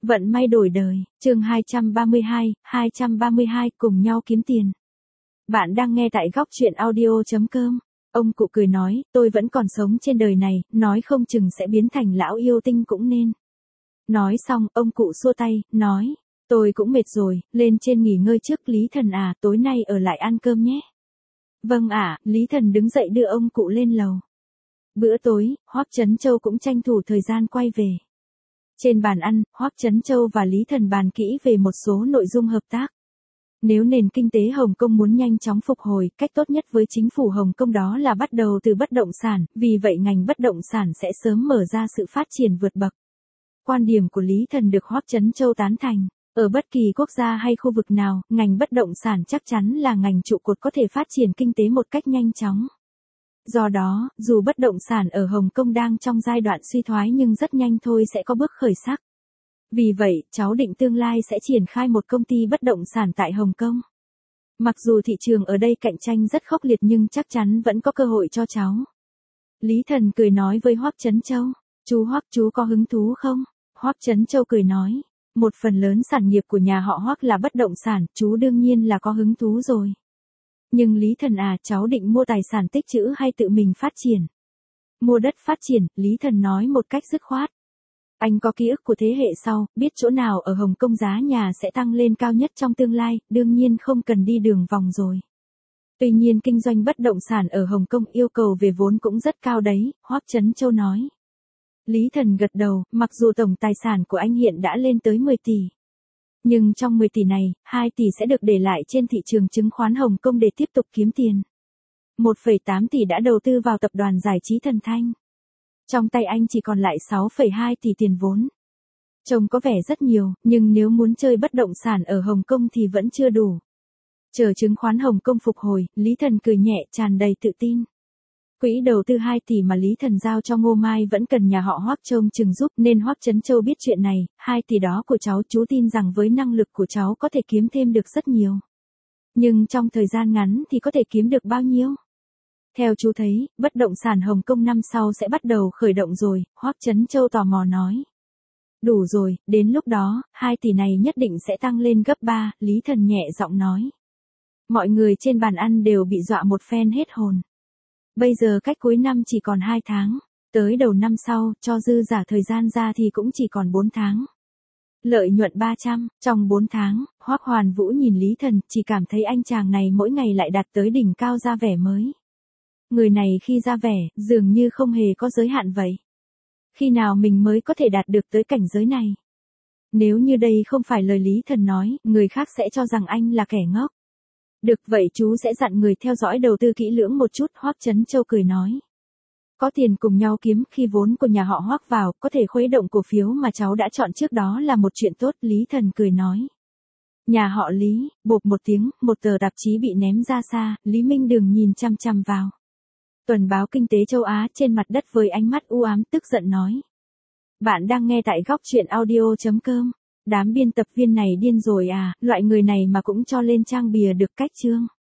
Vận may đổi đời, chương 232 cùng nhau kiếm tiền. Bạn đang nghe tại góc chuyện audio.com. Ông cụ cười nói, tôi vẫn còn sống trên đời này, nói không chừng sẽ biến thành lão yêu tinh cũng nên. Nói xong, ông cụ xua tay, nói, tôi cũng mệt rồi, lên trên nghỉ ngơi trước. Lý Thần à, tối nay ở lại ăn cơm nhé. Vâng ạ, Lý Thần đứng dậy đưa ông cụ lên lầu. Bữa tối, Hoắc Chấn Châu cũng tranh thủ thời gian quay về. Trên bàn ăn, Hoắc Chấn Châu và Lý Thần bàn kỹ về một số nội dung hợp tác. Nếu nền kinh tế Hồng Kông muốn nhanh chóng phục hồi, cách tốt nhất với chính phủ Hồng Kông đó là bắt đầu từ bất động sản, vì vậy ngành bất động sản sẽ sớm mở ra sự phát triển vượt bậc. Quan điểm của Lý Thần được Hoắc Chấn Châu tán thành. Ở bất kỳ quốc gia hay khu vực nào, ngành bất động sản chắc chắn là ngành trụ cột có thể phát triển kinh tế một cách nhanh chóng. Do đó, dù bất động sản ở Hồng Kông đang trong giai đoạn suy thoái nhưng rất nhanh thôi sẽ có bước khởi sắc. Vì vậy, cháu định tương lai sẽ triển khai một công ty bất động sản tại Hồng Kông. Mặc dù thị trường ở đây cạnh tranh rất khốc liệt nhưng chắc chắn vẫn có cơ hội cho cháu. Lý Thần cười nói với Hoắc Chấn Châu, chú Hoắc, chú có hứng thú không? Hoắc Chấn Châu cười nói, một phần lớn sản nghiệp của nhà họ Hoắc là bất động sản, chú đương nhiên là có hứng thú rồi. Nhưng Lý Thần à, cháu định mua tài sản tích trữ hay tự mình phát triển? Mua đất phát triển, Lý Thần nói một cách dứt khoát. Anh có ký ức của thế hệ sau, biết chỗ nào ở Hồng Kông giá nhà sẽ tăng lên cao nhất trong tương lai, đương nhiên không cần đi đường vòng rồi. Tuy nhiên kinh doanh bất động sản ở Hồng Kông yêu cầu về vốn cũng rất cao đấy, Hoắc Chấn Châu nói. Lý Thần gật đầu, mặc dù tổng tài sản của anh hiện đã lên tới 10 tỷ. Nhưng trong 10 tỷ này, 2 tỷ sẽ được để lại trên thị trường chứng khoán Hồng Kông để tiếp tục kiếm tiền. 1,8 tỷ đã đầu tư vào tập đoàn giải trí Thần Thanh. Trong tay anh chỉ còn lại 6,2 tỷ tiền vốn. Trông có vẻ rất nhiều, nhưng nếu muốn chơi bất động sản ở Hồng Kông thì vẫn chưa đủ. Chờ chứng khoán Hồng Kông phục hồi, Lý Thần cười nhẹ tràn đầy tự tin. Quỹ đầu tư 2 tỷ mà Lý Thần giao cho Ngô Mai vẫn cần nhà họ Hoắc trông chừng giúp nên Hoắc Chấn Châu biết chuyện này, 2 tỷ đó của cháu chú tin rằng với năng lực của cháu có thể kiếm thêm được rất nhiều. Nhưng trong thời gian ngắn thì có thể kiếm được bao nhiêu? Theo chú thấy, bất động sản Hồng Kông năm sau sẽ bắt đầu khởi động rồi, Hoắc Chấn Châu tò mò nói. Đủ rồi, đến lúc đó, 2 tỷ này nhất định sẽ tăng lên gấp 3, Lý Thần nhẹ giọng nói. Mọi người trên bàn ăn đều bị dọa một phen hết hồn. Bây giờ cách cuối năm chỉ còn 2 tháng, tới đầu năm sau, cho dư giả thời gian ra thì cũng chỉ còn 4 tháng. Lợi nhuận 300, trong 4 tháng, Hoắc Hoàn Vũ nhìn Lý Thần, chỉ cảm thấy anh chàng này mỗi ngày lại đạt tới đỉnh cao ra vẻ mới. Người này khi ra vẻ, dường như không hề có giới hạn vậy. Khi nào mình mới có thể đạt được tới cảnh giới này? Nếu như đây không phải lời Lý Thần nói, người khác sẽ cho rằng anh là kẻ ngốc. Được vậy chú sẽ dặn người theo dõi đầu tư kỹ lưỡng một chút, Hoắc Chấn Châu cười nói. Có tiền cùng nhau kiếm, khi vốn của nhà họ Hoắc vào, có thể khuấy động cổ phiếu mà cháu đã chọn trước đó là một chuyện tốt, Lý Thần cười nói. Nhà họ Lý, bộp một tiếng, một tờ tạp chí bị ném ra xa, Lý Minh Đường nhìn chăm chăm vào. Tuần báo Kinh tế châu Á trên mặt đất với ánh mắt u ám tức giận nói. Bạn đang nghe tại góc chuyện audio.com. Đám biên tập viên này điên rồi à, loại người này mà cũng cho lên trang bìa được cách chương.